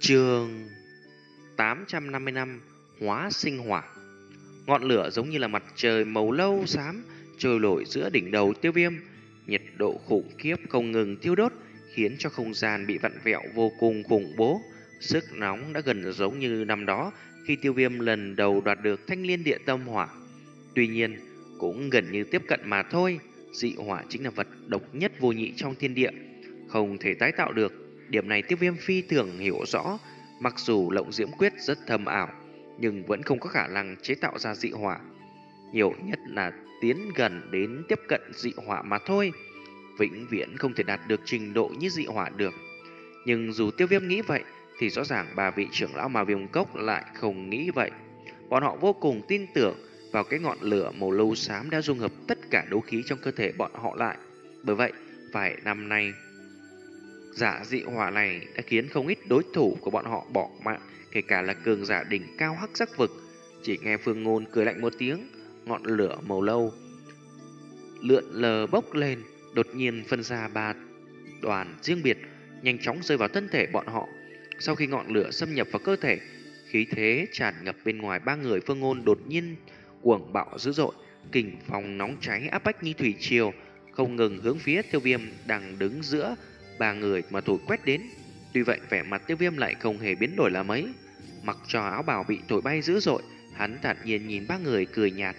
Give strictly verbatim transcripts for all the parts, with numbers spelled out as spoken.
Chương tám trăm năm mươi lăm Hóa sinh hỏa. Ngọn lửa giống như là mặt trời màu lâu xám trôi nổi giữa đỉnh đầu Tiêu Viêm, nhiệt độ khủng khiếp không ngừng thiêu đốt, khiến cho không gian bị vặn vẹo vô cùng khủng bố. Sức nóng đã gần giống như năm đó khi Tiêu Viêm lần đầu đoạt được Thanh Liên Địa Tâm Hỏa. Tuy nhiên, cũng gần như tiếp cận mà thôi. Dị hỏa chính là vật độc nhất vô nhị trong thiên địa, không thể tái tạo được. Điểm này Tiêu Viêm phi thường hiểu rõ. Mặc dù Lộng Diễm Quyết rất thâm ảo, nhưng vẫn không có khả năng chế tạo ra dị hỏa. Nhiều nhất là tiến gần đến tiếp cận dị hỏa mà thôi, vĩnh viễn không thể đạt được trình độ như dị hỏa được. Nhưng dù Tiêu Viêm nghĩ vậy, thì rõ ràng ba vị trưởng lão Ma Viêm Cốc lại không nghĩ vậy. Bọn họ vô cùng tin tưởng vào cái ngọn lửa màu lâu xám đã dung hợp tất cả đấu khí trong cơ thể bọn họ lại. Bởi vậy, vài năm nay, giả dị hỏa này đã khiến không ít đối thủ của bọn họ bỏ mạng, kể cả là cường giả đỉnh cao hắc sắc vực. Chỉ nghe Phương Ngôn cười lạnh một tiếng, ngọn lửa màu lâu lượn lờ bốc lên, đột nhiên phân ra ba đoàn riêng biệt, nhanh chóng rơi vào thân thể bọn họ. Sau khi ngọn lửa xâm nhập vào cơ thể, khí thế tràn ngập bên ngoài ba người Phương Ngôn đột nhiên cuồng bạo dữ dội, kình phong nóng cháy áp bách như thủy triều, không ngừng hướng phía Tiêu Viêm đang đứng giữa ba người mà thổi quét đến. Tuy vậy, vẻ mặt Tiêu Viêm lại không hề biến đổi là mấy. Mặc cho áo bào bị thổi bay dữ dội, hắn thản nhiên nhìn ba người cười nhạt.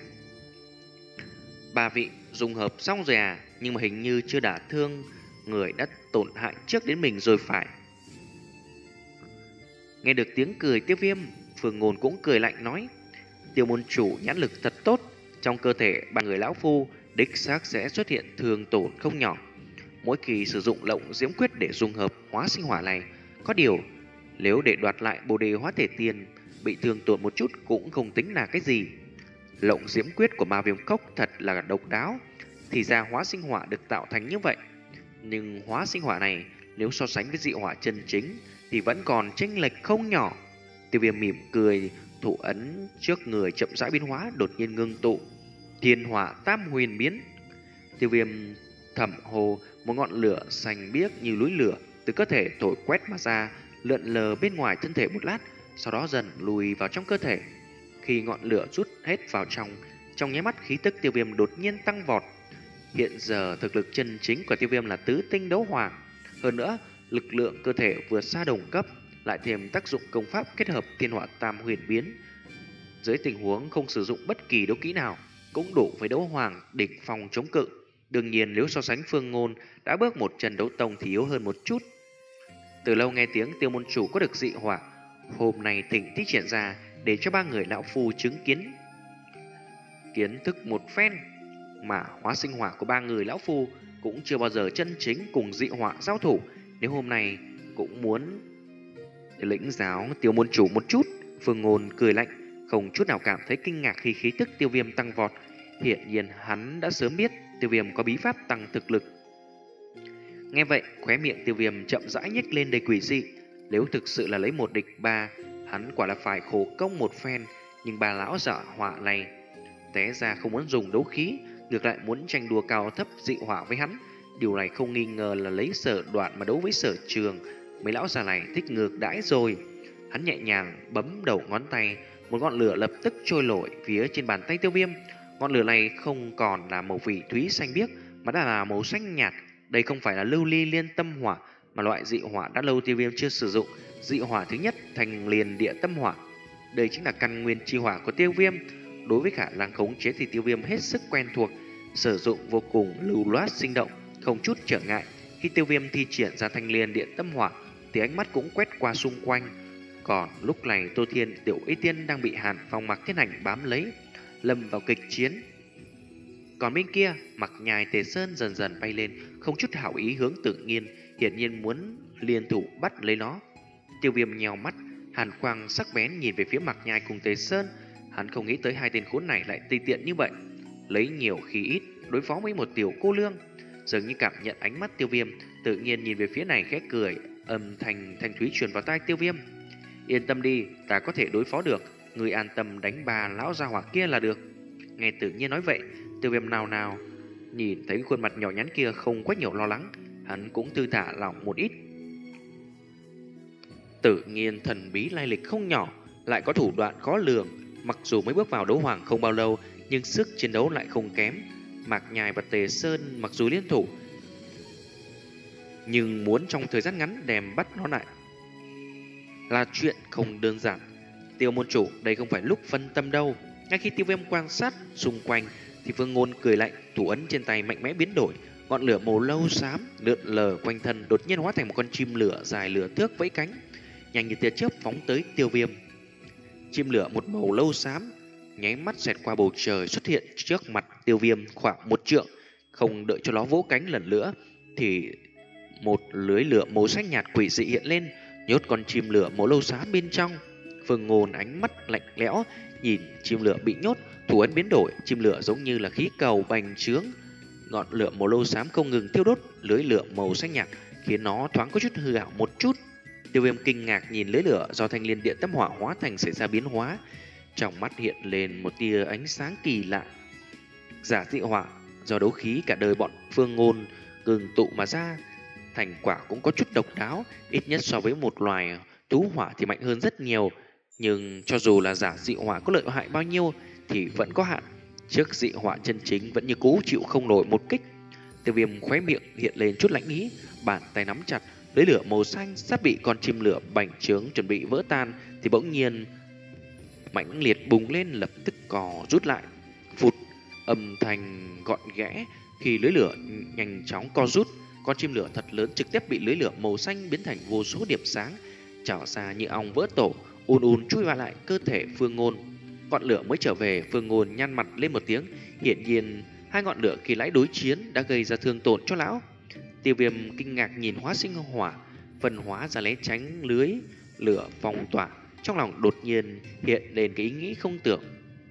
Ba vị dùng hợp xong rồi à? Nhưng mà hình như chưa đả thương người đã tổn hại trước đến mình rồi phải. Nghe được tiếng cười Tiêu Viêm, Phương Ngôn cũng cười lạnh nói: Tiêu môn chủ nhãn lực thật tốt, trong cơ thể ba người lão phu đích xác sẽ xuất hiện thương tổn không nhỏ mỗi kỳ sử dụng Lộng Diễm Quyết để dung hợp hóa sinh hỏa này. Có điều, nếu để đoạt lại Bồ Đề Hóa Thể Tiền, bị thương tổn một chút cũng không tính là cái gì. Lộng Diễm Quyết của Ma Viêm Cốc thật là độc đáo, thì ra hóa sinh hỏa được tạo thành như vậy. Nhưng hóa sinh hỏa này nếu so sánh với dị hỏa chân chính thì vẫn còn chênh lệch không nhỏ. Tiêu Viêm mỉm cười, thủ ấn trước người chậm rãi biến hóa, đột nhiên ngưng tụ Thiên Hỏa Tam Huyền Biến. Tiêu Viêm thầm hồ, một ngọn lửa xanh biếc như núi lửa từ cơ thể thổi quét mà ra, lượn lờ bên ngoài thân thể một lát, sau đó dần lùi vào trong cơ thể. Khi ngọn lửa rút hết vào trong, trong nháy mắt khí tức Tiêu Viêm đột nhiên tăng vọt. Hiện giờ thực lực chân chính của Tiêu Viêm là tứ tinh đấu hoàng, hơn nữa lực lượng cơ thể vượt xa đồng cấp, lại thêm tác dụng công pháp kết hợp Thiên Hỏa Tam Huyền Biến. Dưới tình huống không sử dụng bất kỳ đấu kỹ nào, cũng đủ với đấu hoàng đỉnh phong chống cự. Đương nhiên nếu so sánh Phương Ngôn đã bước một chân đấu tông thì yếu hơn một chút. Từ lâu nghe tiếng Tiêu môn chủ có được dị hỏa, hôm nay thỉnh thi triển ra để cho ba người lão phu chứng kiến kiến thức một phen. Mà hóa sinh hỏa của ba người lão phu cũng chưa bao giờ chân chính cùng dị hỏa giao thủ, nếu hôm nay cũng muốn lĩnh giáo Tiêu môn chủ một chút. Phương Ngôn cười lạnh, không chút nào cảm thấy kinh ngạc khi khí tức Tiêu Viêm tăng vọt. Hiện nhiên hắn đã sớm biết Tiêu Viêm có bí pháp tăng thực lực. Nghe vậy, khóe miệng Tiêu Viêm chậm rãi nhếch lên đầy quỷ dị. Nếu thực sự là lấy một địch ba, hắn quả là phải khổ công một phen. Nhưng bà lão giả họa này té ra không muốn dùng đấu khí, ngược lại muốn tranh đua cao thấp dị hỏa với hắn. Điều này không nghi ngờ là lấy Sở Đoạn mà đấu với Sở Trường. Mấy lão già này thích ngược đãi rồi. Hắn nhẹ nhàng bấm đầu ngón tay, một ngọn lửa lập tức trôi nổi phía trên bàn tay Tiêu Viêm. Ngọn lửa này không còn là màu phỉ thúy xanh biếc, mà đã là màu xanh nhạt. Đây không phải là lưu ly liên tâm hỏa, mà loại dị hỏa đã lâu Tiêu Viêm chưa sử dụng. Dị hỏa thứ nhất, Thanh Liên Địa Tâm Hỏa. Đây chính là căn nguyên chi hỏa của Tiêu Viêm. Đối với khả năng khống chế thì Tiêu Viêm hết sức quen thuộc, sử dụng vô cùng lưu loát sinh động, không chút trở ngại. Khi Tiêu Viêm thi triển ra Thanh Liên Địa Tâm Hỏa thì ánh mắt cũng quét qua xung quanh. Còn lúc này Tô Thiên, Tiểu Y Tiên đang bị Hàn Phong Mặc Thiên Hành bám lấy, lâm vào kịch chiến. Còn bên kia, Mặc Nhài Tề Sơn dần dần bay lên, không chút hảo ý hướng Tự Nhiên, hiển nhiên muốn liên thủ bắt lấy nó. Tiêu Viêm nhèo mắt, hàn quang sắc bén nhìn về phía Mặc Nhài cùng Tề Sơn. Hắn không nghĩ tới hai tên khốn này lại tùy tiện như vậy, lấy nhiều khi ít đối phó với một tiểu cô lương. Dường như cảm nhận ánh mắt Tiêu Viêm, Tự Nhiên nhìn về phía này khẽ cười, âm thanh thanh thúy truyền vào tai Tiêu Viêm: Yên tâm đi, ta có thể đối phó được, người an tâm đánh bà lão gia hỏa kia là được. Nghe Tự Nhiên nói vậy, Tiêu Viêm nào nào nhìn thấy khuôn mặt nhỏ nhắn kia không quá nhiều lo lắng, hắn cũng thư thả lòng một ít. Tự nhiên thần bí lai lịch không nhỏ, lại có thủ đoạn khó lường. Mặc dù mới bước vào đấu hoàng không bao lâu, nhưng sức chiến đấu lại không kém. Mạc Nhai và Tề Sơn mặc dù liên thủ, nhưng muốn trong thời gian ngắn đem bắt nó lại là chuyện không đơn giản. Tiêu môn chủ, đây không phải lúc phân tâm đâu. Ngay khi Tiêu Viêm quan sát xung quanh thì Phương Ngôn cười lạnh, thủ ấn trên tay mạnh mẽ biến đổi, ngọn lửa màu lâu xám lượn lờ quanh thân, đột nhiên hóa thành một con chim lửa dài lửa thước vẫy cánh, nhanh như tia chớp phóng tới Tiêu Viêm. Chim lửa một màu lâu xám nháy mắt xẹt qua bầu trời, xuất hiện trước mặt Tiêu Viêm khoảng một trượng. Không đợi cho nó vỗ cánh lần nữa thì một lưới lửa màu xanh nhạt quỷ dị hiện lên, nhốt con chim lửa màu lâu xám bên trong. Phương Ngôn ánh mắt lạnh lẽo nhìn chim lửa bị nhốt, thủ ấn biến đổi, chim lửa giống như là khí cầu bành trướng, ngọn lửa màu lâu xám không ngừng thiêu đốt lưới lửa màu xanh nhạt, khiến nó thoáng có chút hư ảo một chút. Tiêu Viêm kinh ngạc nhìn lưới lửa do thanh liên điện tâm hỏa hóa thành xảy ra biến hóa, trong mắt hiện lên một tia ánh sáng kỳ lạ. Giả dị hỏa do đấu khí cả đời bọn Phương Ngôn ngừng tụ mà ra, thành quả cũng có chút độc đáo, ít nhất so với một loài thú hỏa thì mạnh hơn rất nhiều. Nhưng cho dù là giả dị hỏa có lợi hại bao nhiêu thì vẫn có hạn, trước dị hỏa chân chính vẫn như cũ chịu không nổi một kích. Tiêu Viêm khóe miệng hiện lên chút lãnh ý, bàn tay nắm chặt lưới lửa màu xanh sắp bị con chim lửa bành trướng chuẩn bị vỡ tan thì bỗng nhiên mãnh liệt bùng lên, lập tức cò rút lại. Phụt, âm thanh gọn ghẽ khi lưới lửa nhanh chóng co rút, con chim lửa thật lớn trực tiếp bị lưới lửa màu xanh biến thành vô số điểm sáng trào ra như ong vỡ tổ, ùn ùn chui vào lại cơ thể Phương Ngôn. Ngọn lửa mới trở về, Phương Ngôn nhăn mặt lên một tiếng, hiển nhiên hai ngọn lửa khi lãi đối chiến đã gây ra thương tổn cho lão. Tiêu Viêm kinh ngạc nhìn hóa sinh hỏa phân hóa ra né tránh lưới lửa phong tỏa, trong lòng đột nhiên hiện lên cái ý nghĩ không tưởng.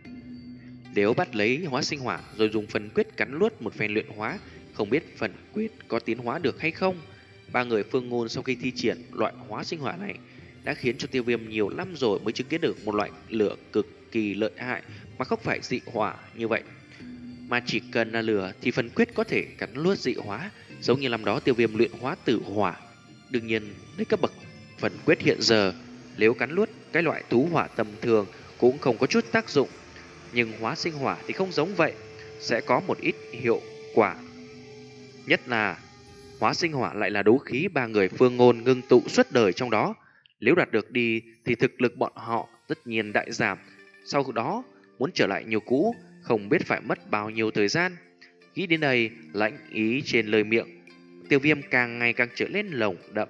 Nếu bắt lấy hóa sinh hỏa rồi dùng phần quyết cắn luốt một phen luyện hóa, không biết phần quyết có tiến hóa được hay không. Ba người Phương Ngôn sau khi thi triển loại hóa sinh hỏa này đã khiến cho Tiêu Viêm nhiều năm rồi mới chứng kiến được một loại lửa cực kỳ lợi hại mà không phải dị hỏa như vậy. Mà chỉ cần là lửa thì phần quyết có thể cắn luốt dị hóa, giống như năm đó Tiêu Viêm luyện hóa tử hỏa. Đương nhiên, lấy cấp bậc phần quyết hiện giờ, nếu cắn luốt cái loại tú hỏa tầm thường cũng không có chút tác dụng. Nhưng hóa sinh hỏa thì không giống vậy, sẽ có một ít hiệu quả. Nhất là hóa sinh hỏa lại là đấu khí ba người Phương Ngôn ngưng tụ suốt đời trong đó. Nếu đạt được đi thì thực lực bọn họ tất nhiên đại giảm. Sau đó muốn trở lại nhiều cũ không biết phải mất bao nhiêu thời gian. Nghĩ đến đây, lãnh ý trên lời miệng Tiêu Viêm càng ngày càng trở lên lồng đậm.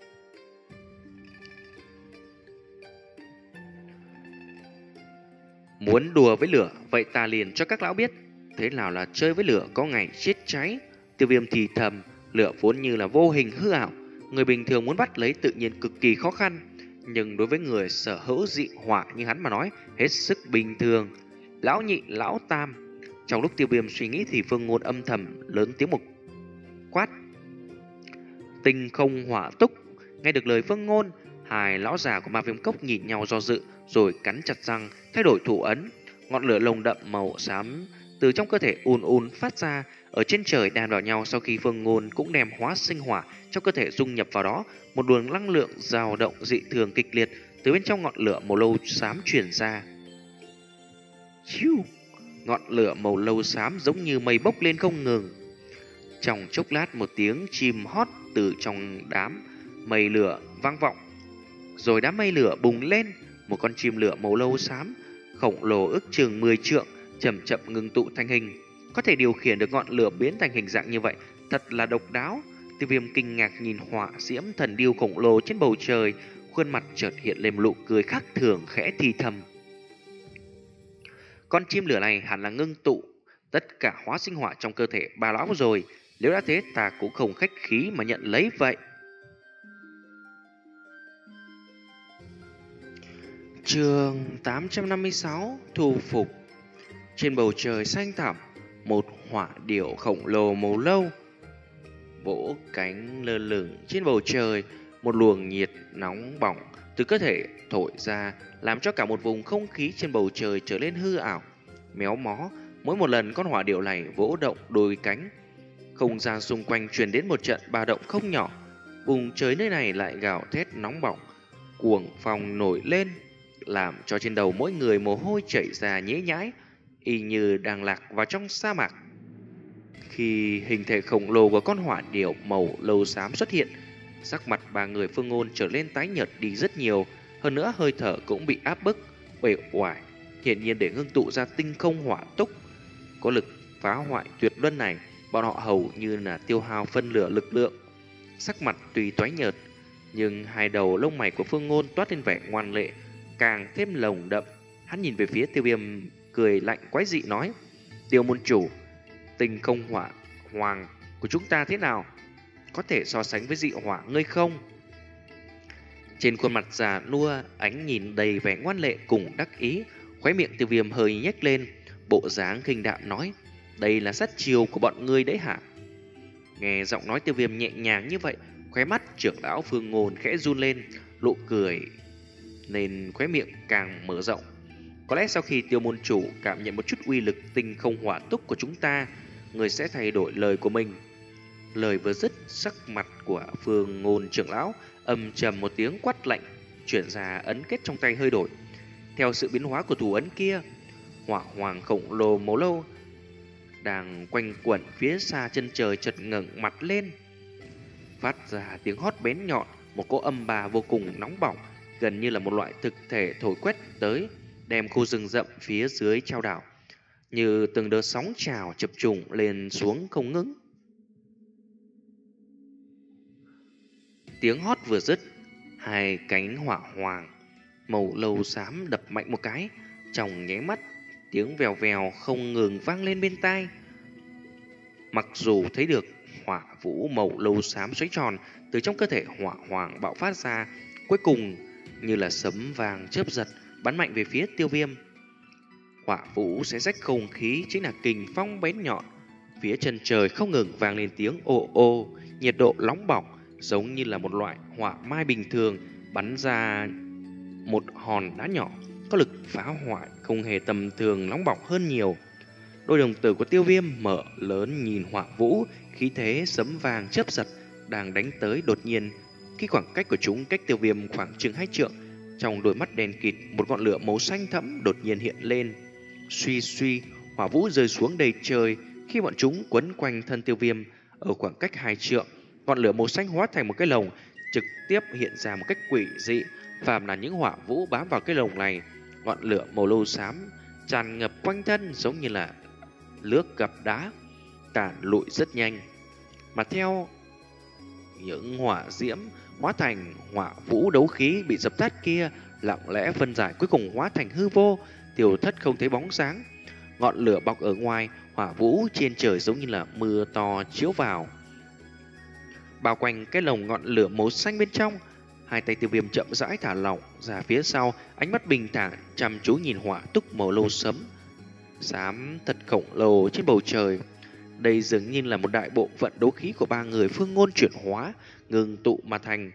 Muốn đùa với lửa, vậy ta liền cho các lão biết thế nào là chơi với lửa có ngày chết cháy. Tiêu Viêm thì thầm, lửa vốn như là vô hình hư ảo, người bình thường muốn bắt lấy tự nhiên cực kỳ khó khăn, nhưng đối với người sở hữu dị hỏa như hắn mà nói hết sức bình thường. Lão nhị, lão tam. Trong lúc Tiêu Viêm suy nghĩ thì Phương Ngôn âm thầm lớn tiếng một quát: Tinh không hỏa túc. Nghe được lời Phương Ngôn, hai lão già của Ma Viêm Cốc nhìn nhau do dự, rồi cắn chặt răng thay đổi thủ ấn. Ngọn lửa lồng đậm màu xám từ trong cơ thể ùn ùn phát ra, ở trên trời đan vào nhau. Sau khi Phương Ngôn cũng đem hóa sinh hỏa trong cơ thể dung nhập vào đó, một luồng năng lượng dao động dị thường kịch liệt từ bên trong ngọn lửa màu lâu xám truyền ra. Chiu! Ngọn lửa màu lâu xám giống như mây bốc lên không ngừng. Trong chốc lát, một tiếng chim hót từ trong đám mây lửa vang vọng, rồi đám mây lửa bùng lên. Một con chim lửa màu lâu xám khổng lồ ước chừng mười trượng chậm chậm ngưng tụ thành hình. Có thể điều khiển được ngọn lửa biến thành hình dạng như vậy, thật là độc đáo. Tiêu Viêm kinh ngạc nhìn hỏa diễm thần điêu khổng lồ trên bầu trời, khuôn mặt chợt hiện lên một nụ cười khác thường, khẽ thì thầm: Con chim lửa này hẳn là ngưng tụ tất cả hóa sinh hỏa trong cơ thể bà lão rồi. Nếu đã thế, ta cũng không khách khí mà nhận lấy vậy. Chương tám trăm năm mươi sáu: Thu phục. Trên bầu trời xanh thẳm, một hỏa điểu khổng lồ màu lâu vỗ cánh lơ lửng trên bầu trời. Một luồng nhiệt nóng bỏng từ cơ thể thổi ra, làm cho cả một vùng không khí trên bầu trời trở nên hư ảo, méo mó. Mỗi một lần con hỏa điểu này vỗ động đôi cánh, không gian xung quanh truyền đến một trận ba động không nhỏ. Vùng trời nơi này lại gào thét nóng bỏng, cuồng phong nổi lên, làm cho trên đầu mỗi người mồ hôi chảy ra nhễ nhãi, y như đang lạc vào trong sa mạc. Khi hình thể khổng lồ của con hỏa điểu màu lâu xám xuất hiện, sắc mặt ba người Phương Ngôn trở lên tái nhợt đi rất nhiều, hơn nữa hơi thở cũng bị áp bức, uể oải, hiển nhiên để ngưng tụ ra tinh không hỏa túc. Có lực phá hoại tuyệt luân này, bọn họ hầu như là tiêu hao phân nửa lực lượng. Sắc mặt tuy toái nhợt, nhưng hai đầu lông mày của Phương Ngôn toát lên vẻ ngoan lệ, càng thêm lồng đậm. Hắn nhìn về phía Tiêu Viêm, cười lạnh quái dị nói: Tiêu môn chủ, tinh không hỏa hoàng của chúng ta thế nào? Có thể so sánh với dị hỏa ngươi không? Trên khuôn mặt già nua, ánh nhìn đầy vẻ ngoan lệ cùng đắc ý, khóe miệng Tiêu Viêm hơi nhếch lên, bộ dáng khinh đạm nói: đây là sát chiêu của bọn ngươi đấy hả? Nghe giọng nói Tiêu Viêm nhẹ nhàng như vậy, khóe mắt trưởng lão Phương Ngôn khẽ run lên, lộ cười nên khóe miệng càng mở rộng. Có lẽ sau khi Tiêu môn chủ cảm nhận một chút uy lực tinh không hỏa túc của chúng ta, người sẽ thay đổi lời của mình. Lời vừa dứt, sắc mặt của Phương Ngôn trưởng lão âm trầm một tiếng quát lạnh, chuyển ra ấn kết trong tay hơi đổi. Theo sự biến hóa của thủ ấn kia, hỏa hoàng khổng lồ màu lâu đang quanh quẩn phía xa chân trời chợt ngẩng mặt lên, phát ra tiếng hót bén nhọn, một cỗ âm bà vô cùng nóng bỏng, gần như là một loại thực thể thổi quét tới, đem khu rừng rậm phía dưới trao đảo, như từng đợt sóng trào chập trùng lên xuống không ngừng. Tiếng hót vừa dứt, hai cánh hỏa hoàng màu lâu xám đập mạnh một cái, trong nháy mắt tiếng vèo vèo không ngừng vang lên bên tai. Mặc dù thấy được hỏa vũ màu lâu xám xoáy tròn từ trong cơ thể hỏa hoàng bạo phát ra, cuối cùng như là sấm vàng chớp giật bắn mạnh về phía Tiêu Viêm. Hỏa vũ xé rách không khí chính là kình phong bén nhọn, phía chân trời không ngừng vang lên tiếng ồ ồ, nhiệt độ nóng bỏng giống như là một loại hỏa mai bình thường bắn ra một hòn đá nhỏ, có lực phá hoại không hề tầm thường, nóng bỏng hơn nhiều. Đôi đồng tử của Tiêu Viêm mở lớn nhìn hỏa vũ, khí thế sấm vàng chớp giật đang đánh tới. Đột nhiên, khi khoảng cách của chúng cách Tiêu Viêm khoảng chừng hai trượng, trong đôi mắt đen kịt một ngọn lửa màu xanh thẫm đột nhiên hiện lên. Suy suy, hỏa vũ rơi xuống đầy trời. Khi bọn chúng quấn quanh thân Tiêu Viêm ở khoảng cách hai trượng, ngọn lửa màu xanh hóa thành một cái lồng, trực tiếp hiện ra một cách quỷ dị. Phàm là những hỏa vũ bám vào cái lồng này, ngọn lửa màu lâu xám tràn ngập quanh thân giống như là nước gặp đá, tản lụi rất nhanh. Mà theo những hỏa diễm hóa thành hỏa vũ đấu khí bị dập tắt kia lặng lẽ phân giải, cuối cùng hóa thành hư vô, tiêu thất không thấy bóng sáng. Ngọn lửa bọc ở ngoài, hỏa vũ trên trời giống như là mưa to chiếu vào, bao quanh cái lồng ngọn lửa màu xanh bên trong. Hai tay Tiêu Viêm chậm rãi thả lỏng ra phía sau, ánh mắt bình thản chăm chú nhìn hỏa túc màu lâu sấm xám thật khổng lồ trên bầu trời. Đây dường như là một đại bộ phận đấu khí của ba người Phương Ngôn chuyển hóa, ngừng tụ mà thành.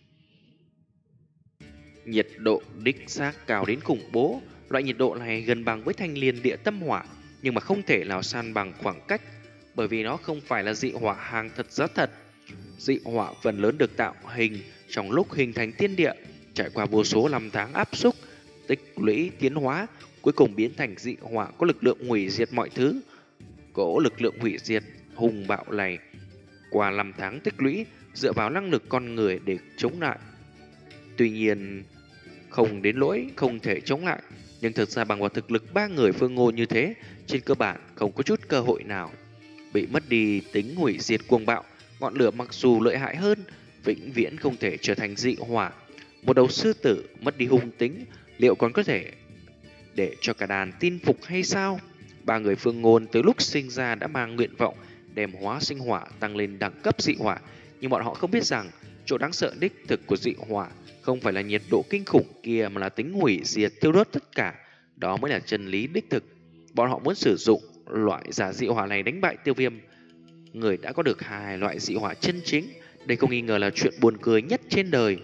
Nhiệt độ đích xác cao đến khủng bố. Loại nhiệt độ này gần bằng với thanh liên địa tâm hỏa, nhưng mà không thể nào san bằng khoảng cách, bởi vì nó không phải là dị hỏa hàng thật giá thật. Dị hỏa phần lớn được tạo hình trong lúc hình thành thiên địa, trải qua vô số năm tháng áp xúc, tích lũy tiến hóa, cuối cùng biến thành dị hỏa có lực lượng hủy diệt mọi thứ. Cỗ lực lượng hủy diệt hùng bạo này qua năm tháng tích lũy, dựa vào năng lực con người để chống lại. Tuy nhiên không đến lỗi không thể chống lại, nhưng thực ra bằng vào thực lực ba người Phương Ngôn như thế, trên cơ bản không có chút cơ hội nào. Bị mất đi tính hủy diệt cuồng bạo, ngọn lửa mặc dù lợi hại hơn, vĩnh viễn không thể trở thành dị hỏa. Một đầu sư tử mất đi hung tính, liệu còn có thể để cho cả đàn tin phục hay sao? Ba người Phương Ngôn từ lúc sinh ra đã mang nguyện vọng đem hóa sinh hỏa tăng lên đẳng cấp dị hỏa, nhưng bọn họ không biết rằng chỗ đáng sợ đích thực của dị hỏa không phải là nhiệt độ kinh khủng kia, mà là tính hủy diệt thiêu đốt tất cả. Đó mới là chân lý đích thực. Bọn họ muốn sử dụng loại giả dị hỏa này đánh bại Tiêu Viêm, người đã có được hai loại dị hỏa chân chính. Đây không nghi ngờ là chuyện buồn cười nhất trên đời.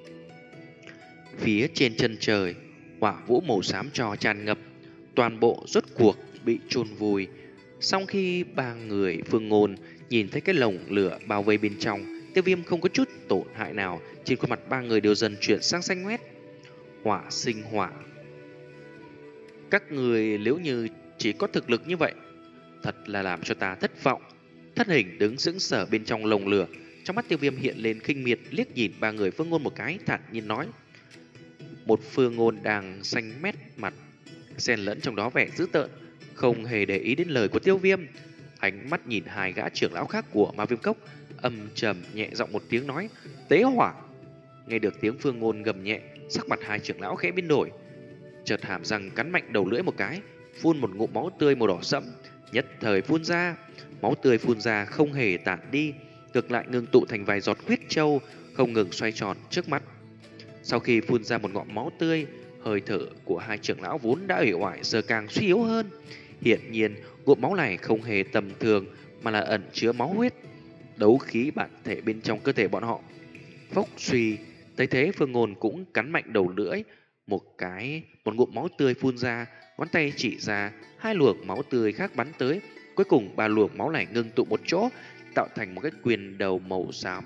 Phía trên chân trời, hỏa vũ màu xám trò tràn ngập, toàn bộ rốt cuộc bị chôn vùi. Sau khi ba người Phương Ngôn nhìn thấy cái lồng lửa bao vây bên trong, Tiêu Viêm không có chút tổn hại nào, trên khuôn mặt ba người đều dần chuyển sang xanh ngoét. Hỏa sinh hỏa. Các người nếu như chỉ có thực lực như vậy, thật là làm cho ta thất vọng. Thân hình đứng sững sờ bên trong lồng lửa, trong mắt Tiêu Viêm hiện lên khinh miệt, liếc nhìn ba người Phương Ngôn một cái, thản nhiên nói. Một Phương Ngôn đang xanh mét mặt, xen lẫn trong đó vẻ dữ tợn, không hề để ý đến lời của Tiêu Viêm. Ánh mắt nhìn hai gã trưởng lão khác của Ma Viêm Cốc, âm trầm nhẹ giọng một tiếng nói, tế hỏa. Nghe được tiếng Phương Ngôn gầm nhẹ, sắc mặt hai trưởng lão khẽ biến đổi, chợt hàm răng cắn mạnh đầu lưỡi một cái, phun một ngụm máu tươi màu đỏ sẫm, nhất thời phun ra. Máu tươi phun ra không hề tản đi, ngược lại ngưng tụ thành vài giọt huyết châu, không ngừng xoay tròn trước mắt. Sau khi phun ra một ngụm máu tươi, hơi thở của hai trưởng lão vốn đã uể oải giờ càng suy yếu hơn. Hiển nhiên, ngụm máu này không hề tầm thường, mà là ẩn chứa máu huyết, đấu khí bản thể bên trong cơ thể bọn họ. Phốc suy, thấy thế Phương Ngôn cũng cắn mạnh đầu lưỡi, một cái, một ngụm máu tươi phun ra, ngón tay chỉ ra, hai luồng máu tươi khác bắn tới. Cuối cùng ba luồng máu này ngưng tụ một chỗ, tạo thành một cái quyền đầu màu xám.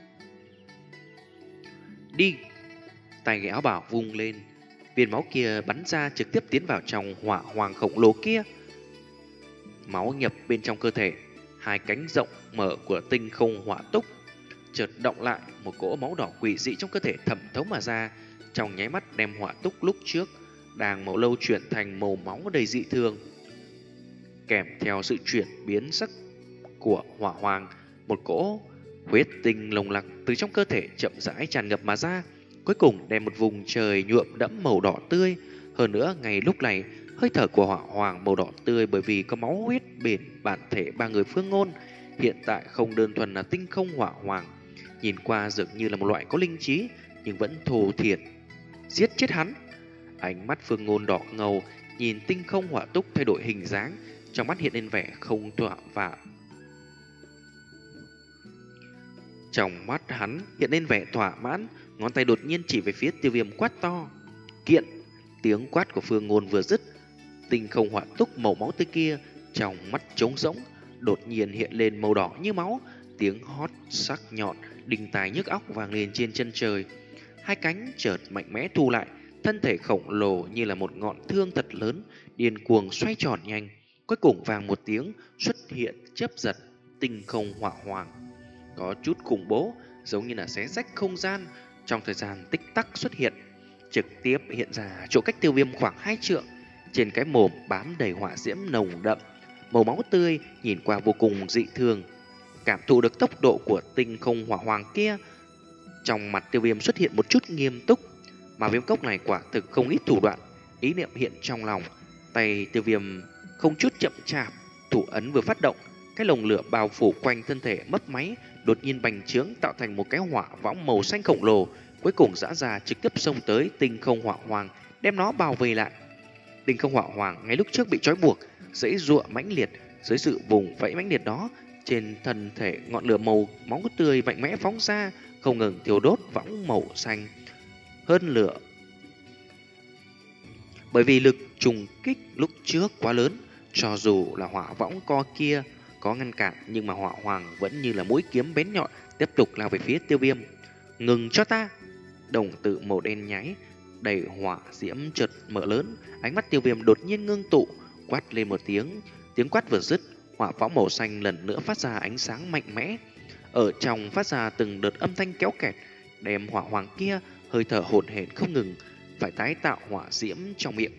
Đi! Tay áo bảo vung lên, viên máu kia bắn ra trực tiếp tiến vào trong hỏa hoàng khổng lồ kia. Máu nhập bên trong cơ thể, hai cánh rộng mở của tinh không hỏa túc chợt động lại, một cỗ máu đỏ quỷ dị trong cơ thể thẩm thấu mà ra, trong nháy mắt đem hỏa túc lúc trước đang màu lâu chuyển thành màu máu đầy dị thường. Kèm theo sự chuyển biến sắc của hỏa hoàng, một cỗ huyết tinh lồng lặc từ trong cơ thể chậm rãi tràn ngập mà ra, cuối cùng đem một vùng trời nhuộm đẫm màu đỏ tươi. Hơn nữa, ngay lúc này, hơi thở của hỏa hoàng màu đỏ tươi bởi vì có máu huyết bền bản thể ba người Phương Ngôn, hiện tại không đơn thuần là tinh không hỏa hoàng, nhìn qua dường như là một loại có linh trí, nhưng vẫn thù thiệt giết chết hắn. Ánh mắt Phương Ngôn đỏ ngầu, nhìn tinh không hỏa túc thay đổi hình dáng, trong mắt hiện lên vẻ không thỏa và trong mắt hắn hiện lên vẻ thỏa mãn, ngón tay đột nhiên chỉ về phía Tiêu Viêm quát to. Kiện! Tiếng quát của Phương Ngôn vừa dứt, tinh không hỏa túc màu máu tươi kia trong mắt trống rỗng đột nhiên hiện lên màu đỏ như máu, tiếng hót sắc nhọn đinh tai nhức óc vang lên trên chân trời. Hai cánh chợt mạnh mẽ thu lại, thân thể khổng lồ như là một ngọn thương thật lớn điên cuồng xoay tròn nhanh, cuối cùng vang một tiếng xuất hiện chớp giật tinh không hỏa hoàng, có chút khủng bố, giống như là xé rách không gian, trong thời gian tích tắc xuất hiện, trực tiếp hiện ra chỗ cách Tiêu Viêm khoảng hai trượng. Trên cái mồm bám đầy hỏa diễm nồng đậm, màu máu tươi nhìn qua vô cùng dị thường. Cảm thụ được tốc độ của tinh không hỏa hoàng kia, trong mặt Tiêu Viêm xuất hiện một chút nghiêm túc. Mà Viêm Cốc này quả thực không ít thủ đoạn, ý niệm hiện trong lòng. Tay Tiêu Viêm không chút chậm chạp, thủ ấn vừa phát động, cái lồng lửa bao phủ quanh thân thể mấp máy đột nhiên bành trướng, tạo thành một cái hỏa võng màu xanh khổng lồ, cuối cùng giã ra trực tiếp xông tới tinh không hỏa hoàng, đem nó bao vây lại. Tinh không hỏa hoàng ngay lúc trước bị trói buộc, giãy giụa mãnh liệt, dưới sự vùng vẫy mãnh liệt đó, trên thân thể ngọn lửa màu máu tươi mạnh mẽ phóng ra, không ngừng thiêu đốt võng màu xanh hơn lửa. Bởi vì lực trùng kích lúc trước quá lớn, cho dù là hỏa võng co kia có ngăn cản, nhưng mà hỏa hoàng vẫn như là mũi kiếm bén nhọn tiếp tục lao về phía Tiêu Viêm. Ngừng cho ta! Đồng tử màu đen nháy đầy hỏa diễm chợt mở lớn, ánh mắt Tiêu Viêm đột nhiên ngưng tụ, quát lên một tiếng. Tiếng quát vừa dứt, hỏa võng màu xanh lần nữa phát ra ánh sáng mạnh mẽ, ở trong phát ra từng đợt âm thanh kéo kẹt, đem hỏa hoàng kia hơi thở hổn hển không ngừng, phải tái tạo hỏa diễm trong miệng.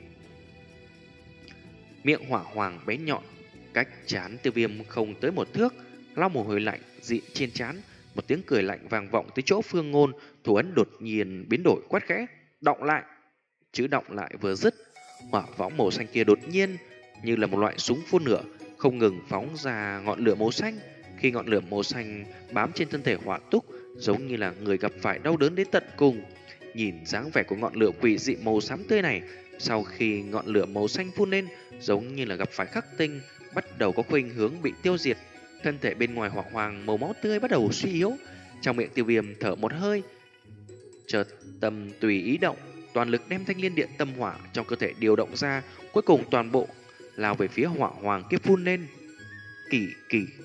Miệng hỏa hoàng bén nhọn cách trán Tiêu Viêm không tới một thước, lau mồ hôi lạnh dị trên trán. Một tiếng cười lạnh vang vọng tới chỗ Phương Ngôn, thủ ấn đột nhiên biến đổi, quát khẽ, động lại. Chữ động lại vừa dứt, hỏa võng màu xanh kia đột nhiên như là một loại súng phun lửa, không ngừng phóng ra ngọn lửa màu xanh. Khi ngọn lửa màu xanh bám trên thân thể hỏa túc, giống như là người gặp phải đau đớn đến tận cùng. Nhìn dáng vẻ của ngọn lửa quỷ dị màu xám tươi này, sau khi ngọn lửa màu xanh phun lên, giống như là gặp phải khắc tinh, bắt đầu có khuynh hướng bị tiêu diệt. Thân thể bên ngoài hỏa hoàng màu máu tươi bắt đầu suy yếu, trong miệng Tiêu Viêm thở một hơi, chợt tâm tùy ý động, toàn lực đem thanh liên điện tâm hỏa trong cơ thể điều động ra, cuối cùng toàn bộ lao về phía hỏa hoàng kia phun lên. Kỳ kỳ,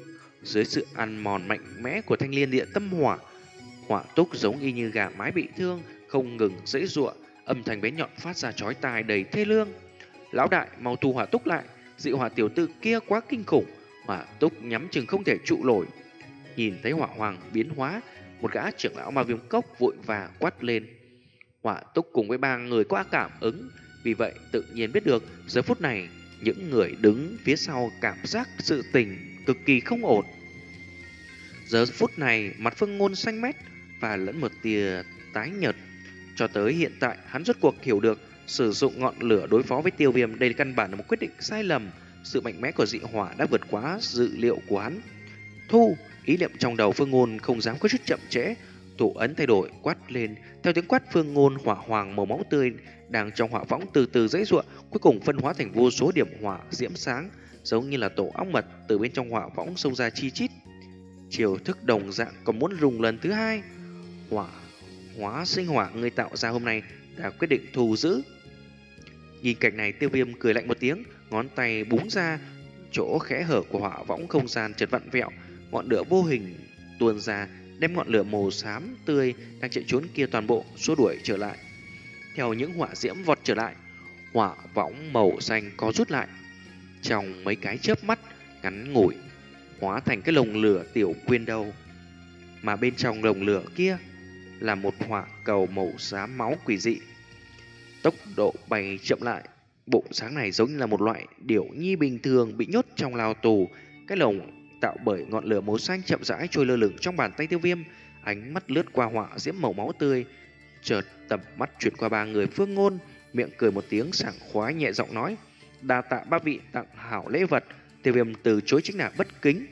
Dưới sự ăn mòn mạnh mẽ của thanh liên địa tâm hỏa, hỏa túc giống y như gà mái bị thương, không ngừng giãy giụa, âm thanh bén nhọn phát ra chói tai đầy thê lương. Lão đại, mau thu hỏa túc lại, dị hỏa tiểu tử kia quá kinh khủng, hỏa túc nhắm chừng không thể trụ nổi. Nhìn thấy hỏa hoàng biến hóa, một gã trưởng lão ma viêm cốc vội và quát lên. Hỏa túc cùng với ba người có cảm ứng, vì vậy tự nhiên biết được giờ phút này những người đứng phía sau cảm giác sự tình cực kỳ không ổn. Giờ phút này mặt Phương Ngôn xanh mét và lẫn một tia tái nhợt. Cho tới hiện tại hắn rốt cuộc hiểu được sử dụng ngọn lửa đối phó với Tiêu Viêm đây căn bản là một quyết định sai lầm. Sự mạnh mẽ của dị hỏa đã vượt quá dự liệu của hắn. Thu, ý niệm trong đầu Phương Ngôn không dám có chút chậm trễ, thủ ấn thay đổi quát lên. Theo tiếng quát Phương Ngôn, hỏa hoàng màu máu tươi đang trong hỏa võng từ từ giãy giụa, cuối cùng phân hóa thành vô số điểm hỏa diễm sáng, giống như là tổ ong mật từ bên trong hỏa võng xông ra chi chít. Chiều thức đồng dạng còn muốn rùng lần thứ hai. Hỏa hóa sinh hỏa người tạo ra hôm nay đã quyết định thu giữ. Nhìn cảnh này, Tiêu Viêm cười lạnh một tiếng, ngón tay búng ra, chỗ khẽ hở của hỏa võng không gian chợt vặn vẹo, ngọn lửa vô hình tuôn ra, đem ngọn lửa màu xám tươi đang chạy trốn kia toàn bộ xua đuổi trở lại. Theo những hỏa diễm vọt trở lại, hỏa võng màu xanh có rút lại, trong mấy cái chớp mắt ngắn ngủi hóa thành cái lồng lửa tiểu quyên đầu, mà bên trong lồng lửa kia là một hỏa cầu màu xám máu quỷ dị. Tốc độ bay chậm lại, bộ sáng này giống như là một loại điểu nhi bình thường bị nhốt trong lao tù. Cái lồng tạo bởi ngọn lửa màu xanh chậm rãi trôi lơ lửng trong bàn tay Tiêu Viêm, ánh mắt lướt qua hỏa diễm màu máu tươi, chợt tầm mắt chuyển qua ba người Phương Ngôn, miệng cười một tiếng sảng khoái nhẹ giọng nói: "Đa tạ ba vị tặng hảo lễ vật." Tiêu Viêm từ chối chính là bất kính.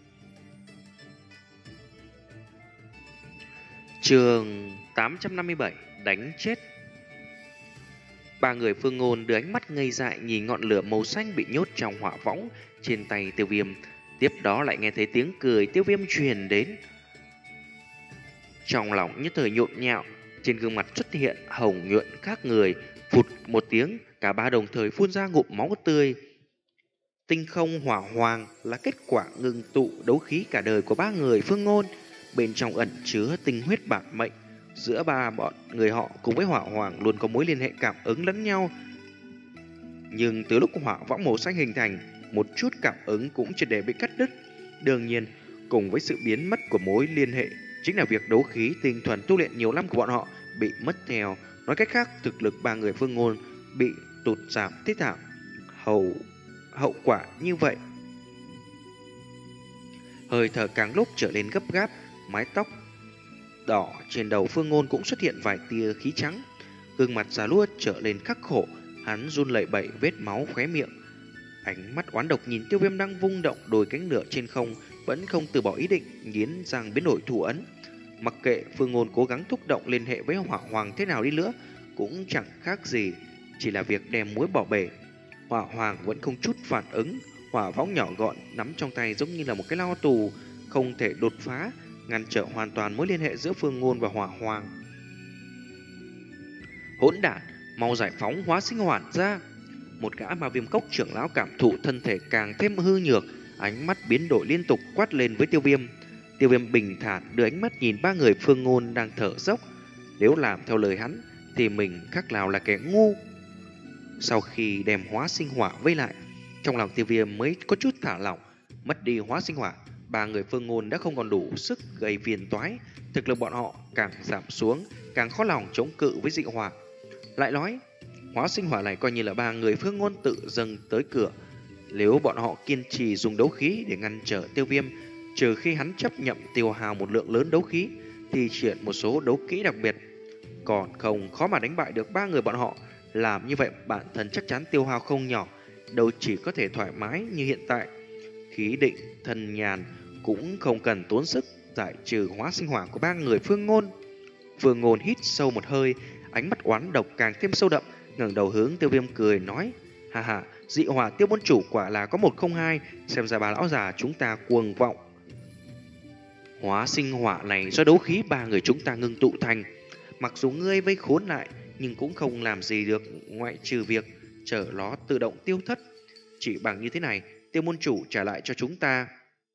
Chương tám trăm năm mươi bảy: Đánh chết. Ba người Phương Ngôn đưa ánh mắt ngây dại nhìn ngọn lửa màu xanh bị nhốt trong hỏa võng trên tay Tiêu Viêm. Tiếp đó lại nghe thấy tiếng cười Tiêu Viêm truyền đến. Trong lòng nhất thời nhộn nhạo, trên gương mặt xuất hiện hồng nhuận khác người. Phụt một tiếng, cả ba đồng thời phun ra ngụm máu tươi. Tinh không hỏa hoàng là kết quả ngưng tụ đấu khí cả đời của ba người Phương Ngôn, bên trong ẩn chứa tinh huyết bản mệnh. Giữa ba bọn người họ cùng với hỏa hoàng luôn có mối liên hệ cảm ứng lẫn nhau. Nhưng từ lúc hỏa võng màu xanh hình thành, một chút cảm ứng cũng triệt để bị cắt đứt. Đương nhiên, cùng với sự biến mất của mối liên hệ, chính là việc đấu khí tinh thuần tu luyện nhiều năm của bọn họ bị mất theo. Nói cách khác, thực lực ba người Phương Ngôn bị tụt giảm thê thảm. Hậu hậu quả như vậy. Hơi thở càng lúc trở nên gấp gáp, mái tóc đỏ trên đầu Phương Ngôn cũng xuất hiện vài tia khí trắng. Gương mặt già nua trở nên khắc khổ, hắn run lẩy bẩy vết máu khóe miệng. Ánh mắt oán độc nhìn Tiêu Viêm đang vung động đôi cánh lửa trên không, vẫn không từ bỏ ý định nghiến răng biến đổi thủ ấn. Mặc kệ Phương Ngôn cố gắng thúc động liên hệ với hỏa hoàng thế nào đi nữa, cũng chẳng khác gì, chỉ là việc đem muối bỏ bể. Hỏa hoàng vẫn không chút phản ứng, hỏa võng nhỏ gọn nắm trong tay giống như là một cái lao tù, không thể đột phá, ngăn trở hoàn toàn mối liên hệ giữa Phương Ngôn và hỏa hoàng. Hỗn đản, mau giải phóng hóa sinh hoàn ra! Một gã ma viêm cốc trưởng lão cảm thụ thân thể càng thêm hư nhược, ánh mắt biến đổi liên tục quát lên với Tiêu Viêm. Tiêu Viêm bình thản đưa ánh mắt nhìn ba người Phương Ngôn đang thở dốc. Nếu làm theo lời hắn thì mình khác nào là kẻ ngu. Sau khi đem hóa sinh hỏa vây lại, trong lòng Tiêu Viêm mới có chút thả lỏng. Mất đi hóa sinh hỏa, ba người Phương Ngôn đã không còn đủ sức gây phiền toái. Thực lực bọn họ càng giảm xuống, càng khó lòng chống cự với dị hỏa. Lại nói, hóa sinh hỏa này coi như là ba người Phương Ngôn tự dâng tới cửa. Nếu bọn họ kiên trì dùng đấu khí để ngăn trở Tiêu Viêm, trừ khi hắn chấp nhận tiêu hao một lượng lớn đấu khí, thì triển một số đấu kỹ đặc biệt, còn không khó mà đánh bại được ba người bọn họ. Làm như vậy bản thân chắc chắn tiêu hao không nhỏ, đâu chỉ có thể thoải mái như hiện tại. Khí định thần nhàn cũng không cần tốn sức giải trừ hóa sinh hỏa của ba người Phương Ngôn. Phương Ngôn hít sâu một hơi, ánh mắt oán độc càng thêm sâu đậm, ngẩng đầu hướng Tiêu Viêm cười nói: "Hà hà, dị hỏa Tiêu môn chủ quả là có một không hai, xem ra bà lão già chúng ta cuồng vọng. Hóa sinh hỏa này do đấu khí ba người chúng ta ngưng tụ thành, mặc dù ngươi vây khốn lại nhưng cũng không làm gì được ngoại trừ việc chờ nó tự động tiêu thất. Chỉ bằng như thế này, Tiêu môn chủ trả lại cho chúng ta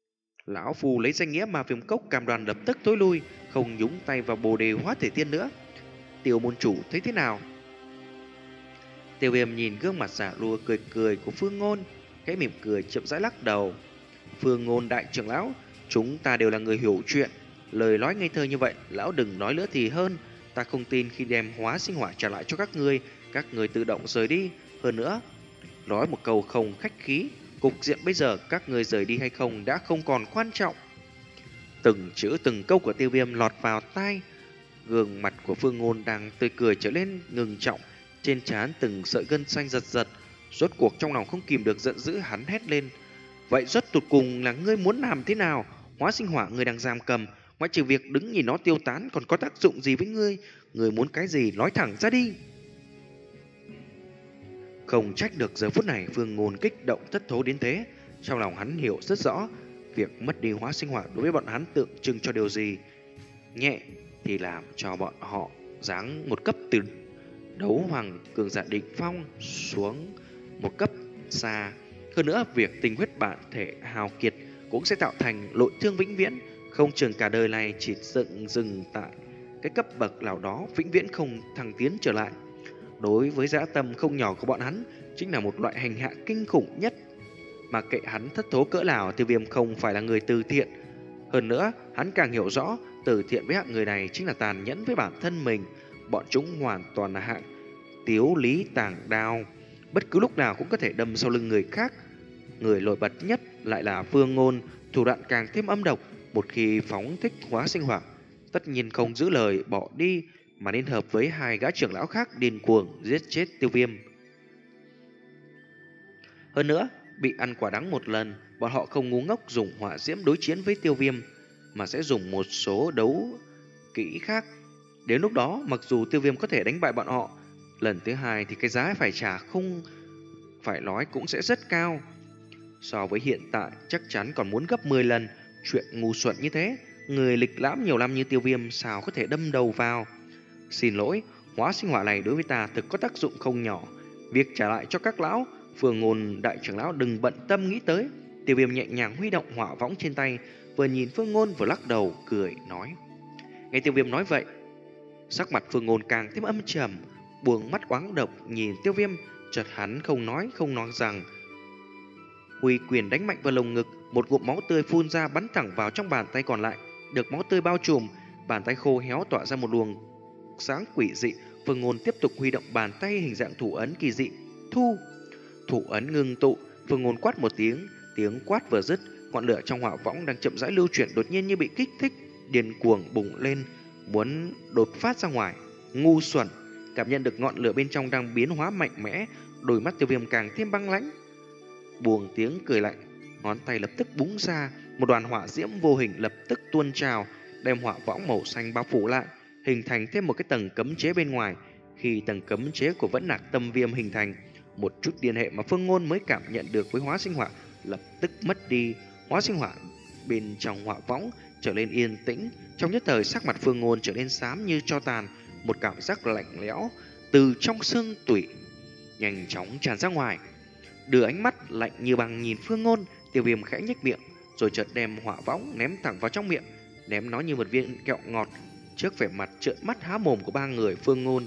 Lão Phu lấy danh nghĩa mà viêm cốc cam đoan lập tức tối lui, không nhúng tay vào bồ đề hóa thể tiên nữa. Tiêu môn chủ thấy thế nào? Tiêu Viêm nhìn gương mặt giả lùa cười cười của Phương Ngôn, khẽ mỉm cười chậm rãi lắc đầu. Phương Ngôn đại trưởng lão, chúng ta đều là người hiểu chuyện. Lời nói ngây thơ như vậy, lão đừng nói nữa thì hơn. Ta không tin khi đem hóa sinh hỏa trả lại cho các ngươi, các ngươi tự động rời đi. Hơn nữa, nói một câu không khách khí, cục diện bây giờ các ngươi rời đi hay không đã không còn quan trọng. Từng chữ từng câu của Tiêu Viêm lọt vào tai. Gương mặt của Phương Ngôn đang tươi cười trở lên ngừng trọng, trên trán từng sợi gân xanh giật giật. Rốt cuộc trong lòng không kìm được giận dữ, hắn hét lên: vậy rốt tụt cùng là ngươi muốn làm thế nào? Hóa sinh hỏa ngươi đang giam cầm, ngoại trừ việc đứng nhìn nó tiêu tán còn có tác dụng gì với ngươi? Ngươi muốn cái gì nói thẳng ra đi. Không trách được giờ phút này Phương Ngôn kích động thất thố đến thế. Trong lòng hắn hiểu rất rõ, việc mất đi hóa sinh hỏa đối với bọn hắn tượng trưng cho điều gì. Nhẹ thì làm cho bọn họ giáng một cấp từ đấu hoàng cường giả đỉnh phong xuống một cấp xa. Hơn nữa, việc tinh huyết bản thể hào kiệt cũng sẽ tạo thành nội thương vĩnh viễn, không chừng cả đời này chỉ dựng dừng tại cái cấp bậc nào đó, vĩnh viễn không thăng tiến trở lại. Đối với dã tâm không nhỏ của bọn hắn, chính là một loại hành hạ kinh khủng nhất. Mà kệ hắn thất thố cỡ nào, Tiêu Viêm không phải là người từ thiện. Hơn nữa, hắn càng hiểu rõ từ thiện với hạng người này chính là tàn nhẫn với bản thân mình. Bọn chúng hoàn toàn là hạng tiếu lý tàng đao, bất cứ lúc nào cũng có thể đâm sau lưng người khác. Người nổi bật nhất lại là Phương Ngôn, thủ đoạn càng thêm âm độc. Một khi phóng thích hóa sinh hỏa, tất nhiên không giữ lời bỏ đi, mà liên hợp với hai gã trưởng lão khác điên cuồng giết chết Tiêu Viêm. Hơn nữa, bị ăn quả đắng một lần, bọn họ không ngu ngốc dùng hỏa diễm đối chiến với Tiêu Viêm, mà sẽ dùng một số đấu kỹ khác. Đến lúc đó, mặc dù Tiêu Viêm có thể đánh bại bọn họ, lần thứ hai thì cái giá phải trả không phải nói cũng sẽ rất cao. So với hiện tại chắc chắn còn muốn gấp mười lần. Chuyện ngu xuẩn như thế, người lịch lãm nhiều năm như Tiêu Viêm sao có thể đâm đầu vào. Xin lỗi, hóa sinh hỏa này đối với ta thực có tác dụng không nhỏ. Việc trả lại cho các lão, Phương Ngôn đại trưởng lão đừng bận tâm nghĩ tới. Tiêu Viêm nhẹ nhàng huy động hỏa võng trên tay, vừa nhìn Phương Ngôn vừa lắc đầu cười nói. Nghe Tiêu Viêm nói vậy, sắc mặt Phương Ngôn càng thêm âm trầm, buông mắt oán độc nhìn Tiêu Viêm, chợt hắn không nói không nói rằng huy quyền đánh mạnh vào lồng ngực, một ngụm máu tươi phun ra bắn thẳng vào trong bàn tay còn lại. Được máu tươi bao trùm, bàn tay khô héo tỏa ra một luồng sáng quỷ dị. Phương Ngôn tiếp tục huy động bàn tay hình dạng thủ ấn kỳ dị, thu. Thủ ấn ngưng tụ, Phương Ngôn quát một tiếng, tiếng quát vừa dứt, ngọn lửa trong hỏa võng đang chậm rãi lưu chuyển đột nhiên như bị kích thích, điên cuồng bùng lên, muốn đột phát ra ngoài. Ngu xuẩn! Cảm nhận được ngọn lửa bên trong đang biến hóa mạnh mẽ, đôi mắt Tiêu Viêm càng thêm băng lãnh. Buông tiếng cười lạnh, ngón tay lập tức búng ra, một đoàn hỏa diễm vô hình lập tức tuôn trào, đem hỏa võng màu xanh bao phủ lại, hình thành thêm một cái tầng cấm chế bên ngoài. Khi tầng cấm chế của Vẫn Nạc Tâm Viêm hình thành, một chút liên hệ mà Phương Ngôn mới cảm nhận được với hóa sinh hỏa lập tức mất đi. Hóa sinh hỏa bên trong hỏa võng trở nên yên tĩnh, trong nhất thời sắc mặt Phương Ngôn trở nên xám như tro tàn, một cảm giác lạnh lẽo từ trong xương tủy nhanh chóng tràn ra ngoài. Đưa ánh mắt lạnh như băng nhìn Phương Ngôn, Tiêu Viêm khẽ nhếch miệng, rồi chợt đem hỏa võng ném thẳng vào trong miệng, ném nó như một viên kẹo ngọt. Trước vẻ mặt trợn mắt há mồm của ba người, Phương Ngôn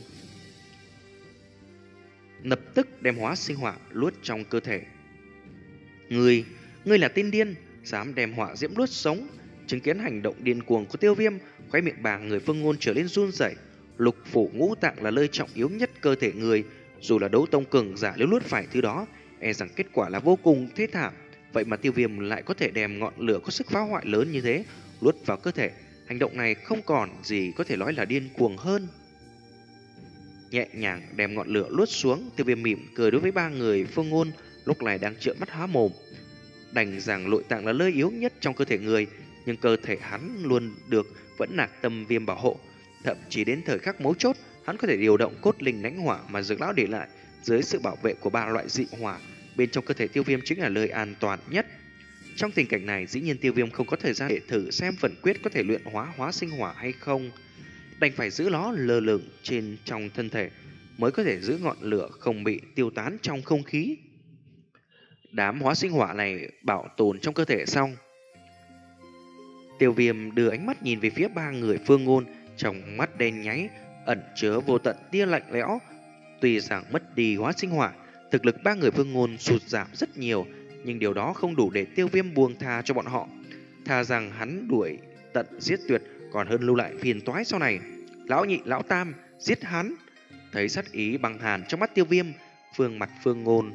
lập tức đem hóa sinh hỏa luốt trong cơ thể. Ngươi, ngươi là tên điên, dám đem hỏa diễm luốt sống? Chứng kiến hành động điên cuồng của Tiêu Viêm, khóe miệng bà người Phương Ngôn trở lên run rẩy. Lục phủ ngũ tạng là nơi trọng yếu nhất cơ thể người, dù là đấu tông cường giả nếu luốt phải thứ đó, e rằng kết quả là vô cùng thê thảm. Vậy mà Tiêu Viêm lại có thể đem ngọn lửa có sức phá hoại lớn như thế luốt vào cơ thể. Hành động này không còn gì có thể nói là điên cuồng hơn. Nhẹ nhàng đem ngọn lửa luốt xuống, Tiêu Viêm mỉm cười đối với ba người Phương Ngôn lúc này đang trợn mắt há mồm. Đành rằng nội tạng là nơi yếu nhất trong cơ thể người, nhưng cơ thể hắn luôn được Vẫn Nạc Tâm Viêm bảo hộ. Thậm chí đến thời khắc mấu chốt, hắn có thể điều động cốt linh nánh hỏa mà Dược Lão để lại. Dưới sự bảo vệ của ba loại dị hỏa, bên trong cơ thể Tiêu Viêm chính là nơi an toàn nhất. Trong tình cảnh này, dĩ nhiên Tiêu Viêm không có thời gian để thử xem phần quyết có thể luyện hóa hóa sinh hỏa hay không. Đành phải giữ nó lơ lửng trên trong thân thể, mới có thể giữ ngọn lửa không bị tiêu tán trong không khí. Đám hóa sinh hỏa này bảo tồn trong cơ thể xong, Tiêu Viêm đưa ánh mắt nhìn về phía ba người Phương Ngôn, trong mắt đen nháy ẩn chứa vô tận tia lạnh lẽo. Tuy rằng mất đi hóa sinh hỏa, thực lực ba người Phương Ngôn sụt giảm rất nhiều, nhưng điều đó không đủ để Tiêu Viêm buông tha cho bọn họ. Thà rằng hắn đuổi tận giết tuyệt còn hơn lưu lại phiền toái sau này. Lão Nhị, Lão Tam, giết hắn! Thấy sát ý băng hàn trong mắt Tiêu Viêm, phương mặt Phương Ngôn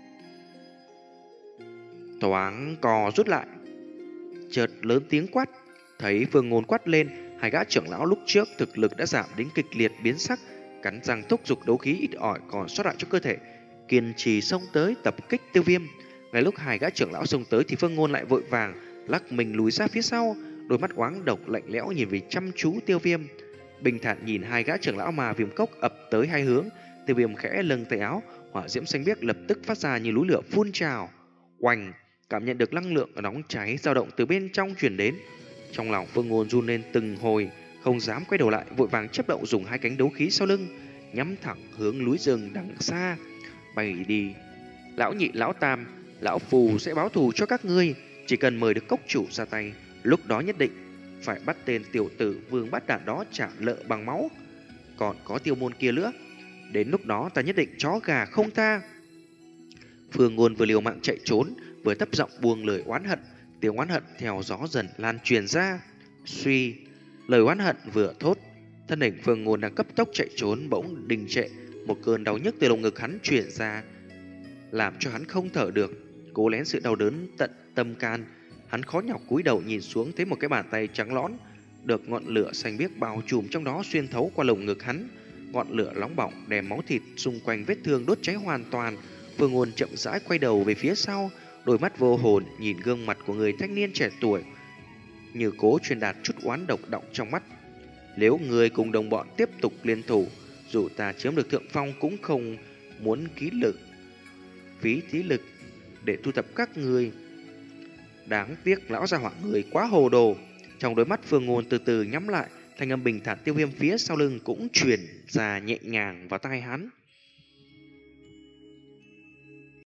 thoáng co rút lại, chợt lớn tiếng quát. Thấy Phương Ngôn quát lên, hai gã trưởng lão lúc trước thực lực đã giảm đến kịch liệt biến sắc, cắn răng thúc giục đấu khí ít ỏi còn sót lại trong cơ thể, kiên trì xông tới tập kích Tiêu Viêm. Ngay lúc hai gã trưởng lão xông tới thì Phương Ngôn lại vội vàng lắc mình lùi ra phía sau, đôi mắt oáng độc lạnh lẽo nhìn về chăm chú Tiêu Viêm. Bình thản nhìn hai gã trưởng lão mà viêm cốc ập tới hai hướng, Tiêu Viêm khẽ lâng tay áo, hỏa diễm xanh biếc lập tức phát ra như núi lửa phun trào. Oanh! Cảm nhận được năng lượng nóng cháy dao động từ bên trong truyền đến, trong lòng Phương Ngôn run lên từng hồi, không dám quay đầu lại, vội vàng chấp động dùng hai cánh đấu khí sau lưng nhắm thẳng hướng núi rừng đằng xa bay đi. Lão Nhị, Lão Tam, lão phù sẽ báo thù cho các ngươi, chỉ cần mời được cốc chủ ra tay, lúc đó nhất định phải bắt tên tiểu tử Vương Bát Đản đó trả nợ bằng máu. Còn có Tiêu Môn kia nữa, đến lúc đó ta nhất định chó gà không tha. Phương Ngôn vừa liều mạng chạy trốn, vừa thấp giọng buông lời oán hận. Tiếng oán hận theo gió dần lan truyền ra. Suy, lời oán hận vừa thốt, thân hình Phương Ngôn đang cấp tốc chạy trốn bỗng đình trệ. Một cơn đau nhức từ lồng ngực hắn truyền ra, làm cho hắn không thở được. Cố nén sự đau đớn tận tâm can, hắn khó nhọc cúi đầu nhìn xuống, thấy một cái bàn tay trắng lõn được ngọn lửa xanh biếc bao trùm trong đó xuyên thấu qua lồng ngực hắn. Ngọn lửa nóng bỏng đem máu thịt xung quanh vết thương đốt cháy hoàn toàn. Phương Ngôn chậm rãi quay đầu về phía sau, đôi mắt vô hồn nhìn gương mặt của người thanh niên trẻ tuổi, như cố truyền đạt chút oán độc đọng trong mắt. Nếu người cùng đồng bọn tiếp tục liên thủ, dù ta chiếm được thượng phong cũng không muốn ký lực phí tí lực để thu thập các người. Đáng tiếc lão gia hỏa người quá hồ đồ. Trong đôi mắt Phương Ngôn từ từ nhắm lại, thanh âm bình thản Tiêu Viêm phía sau lưng cũng truyền ra nhẹ nhàng vào tai hắn.